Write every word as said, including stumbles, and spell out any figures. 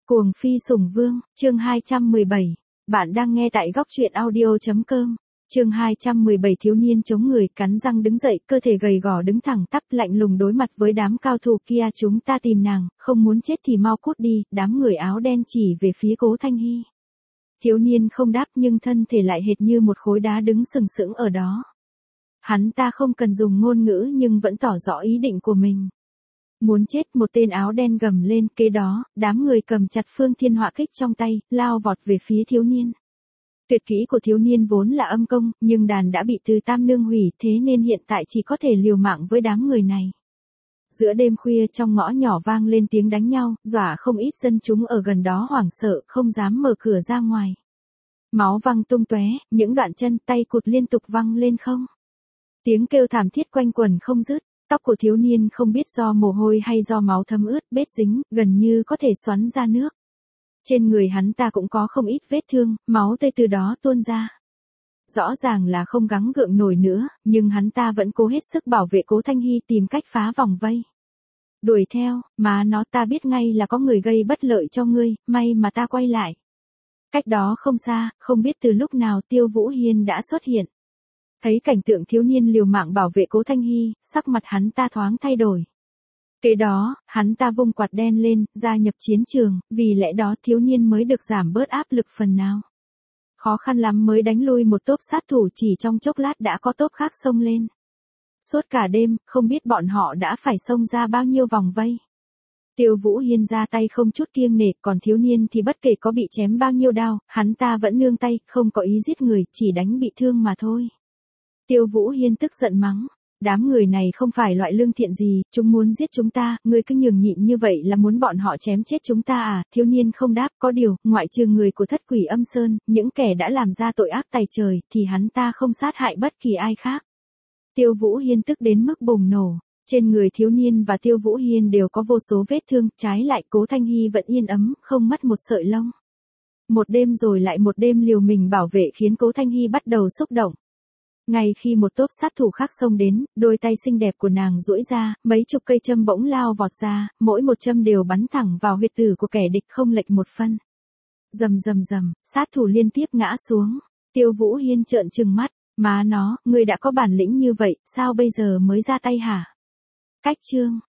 Cuồng phi sủng vương, chương hai trăm mười bảy. Bạn đang nghe tại góc truyện audio chấm com. Chương hai trăm mười bảy thiếu niên chống người cắn răng đứng dậy, cơ thể gầy gò đứng thẳng tắp lạnh lùng đối mặt với đám cao thủ kia. Chúng ta tìm nàng, không muốn chết thì mau cút đi, đám người áo đen chỉ về phía Cố Thanh Hy. Thiếu niên không đáp nhưng thân thể lại hệt như một khối đá đứng sừng sững ở đó. Hắn ta không cần dùng ngôn ngữ nhưng vẫn tỏ rõ ý định của mình. Muốn chết, một tên áo đen gầm lên, kế đó, đám người cầm chặt phương thiên họa kích trong tay, lao vọt về phía thiếu niên. Tuyệt kỹ của thiếu niên vốn là âm công, nhưng đàn đã bị Từ Tam Nương hủy, thế nên hiện tại chỉ có thể liều mạng với đám người này. Giữa đêm khuya trong ngõ nhỏ vang lên tiếng đánh nhau, dọa không ít dân chúng ở gần đó hoảng sợ, không dám mở cửa ra ngoài. Máu văng tung tóe, những đoạn chân tay cụt liên tục văng lên không. Tiếng kêu thảm thiết quanh quẩn không dứt. Tóc của thiếu niên không biết do mồ hôi hay do máu thấm ướt bết dính, gần như có thể xoắn ra nước. Trên người hắn ta cũng có không ít vết thương, máu tươi từ đó tuôn ra. Rõ ràng là không gắng gượng nổi nữa, nhưng hắn ta vẫn cố hết sức bảo vệ Cố Thanh Hy tìm cách phá vòng vây. Đuổi theo, mà nó ta biết ngay là có người gây bất lợi cho ngươi, may mà ta quay lại. Cách đó không xa, không biết từ lúc nào Tiêu Vũ Hiên đã xuất hiện. Thấy cảnh tượng thiếu niên liều mạng bảo vệ Cố Thanh Hy, sắc mặt hắn ta thoáng thay đổi. Kế đó, hắn ta vung quạt đen lên, gia nhập chiến trường, vì lẽ đó thiếu niên mới được giảm bớt áp lực phần nào. Khó khăn lắm mới đánh lui một tốp sát thủ, chỉ trong chốc lát đã có tốp khác xông lên. Suốt cả đêm, không biết bọn họ đã phải xông ra bao nhiêu vòng vây. Tiêu Vũ Hiên ra tay không chút kiêng nể, còn thiếu niên thì bất kể có bị chém bao nhiêu đao, hắn ta vẫn nương tay, không có ý giết người, chỉ đánh bị thương mà thôi. Tiêu Vũ Hiên tức giận mắng, đám người này không phải loại lương thiện gì, chúng muốn giết chúng ta, ngươi cứ nhường nhịn như vậy là muốn bọn họ chém chết chúng ta à? Thiếu niên không đáp, có điều, ngoại trừ người của Thất Quỷ Âm Sơn, những kẻ đã làm ra tội ác tày trời, thì hắn ta không sát hại bất kỳ ai khác. Tiêu Vũ Hiên tức đến mức bùng nổ, trên người thiếu niên và Tiêu Vũ Hiên đều có vô số vết thương, trái lại Cố Thanh Hy vẫn yên ấm, không mất một sợi lông. Một đêm rồi lại một đêm liều mình bảo vệ khiến Cố Thanh Hy bắt đầu xúc động. Ngay khi một tốp sát thủ khác xông đến, đôi tay xinh đẹp của nàng duỗi ra, mấy chục cây châm bỗng lao vọt ra, mỗi một châm đều bắn thẳng vào huyệt tử của kẻ địch không lệch một phân. Rầm rầm rầm, sát thủ liên tiếp ngã xuống. Tiêu Vũ Hiên trợn trừng mắt, má nó, ngươi đã có bản lĩnh như vậy, sao bây giờ mới ra tay hả? Cách chương,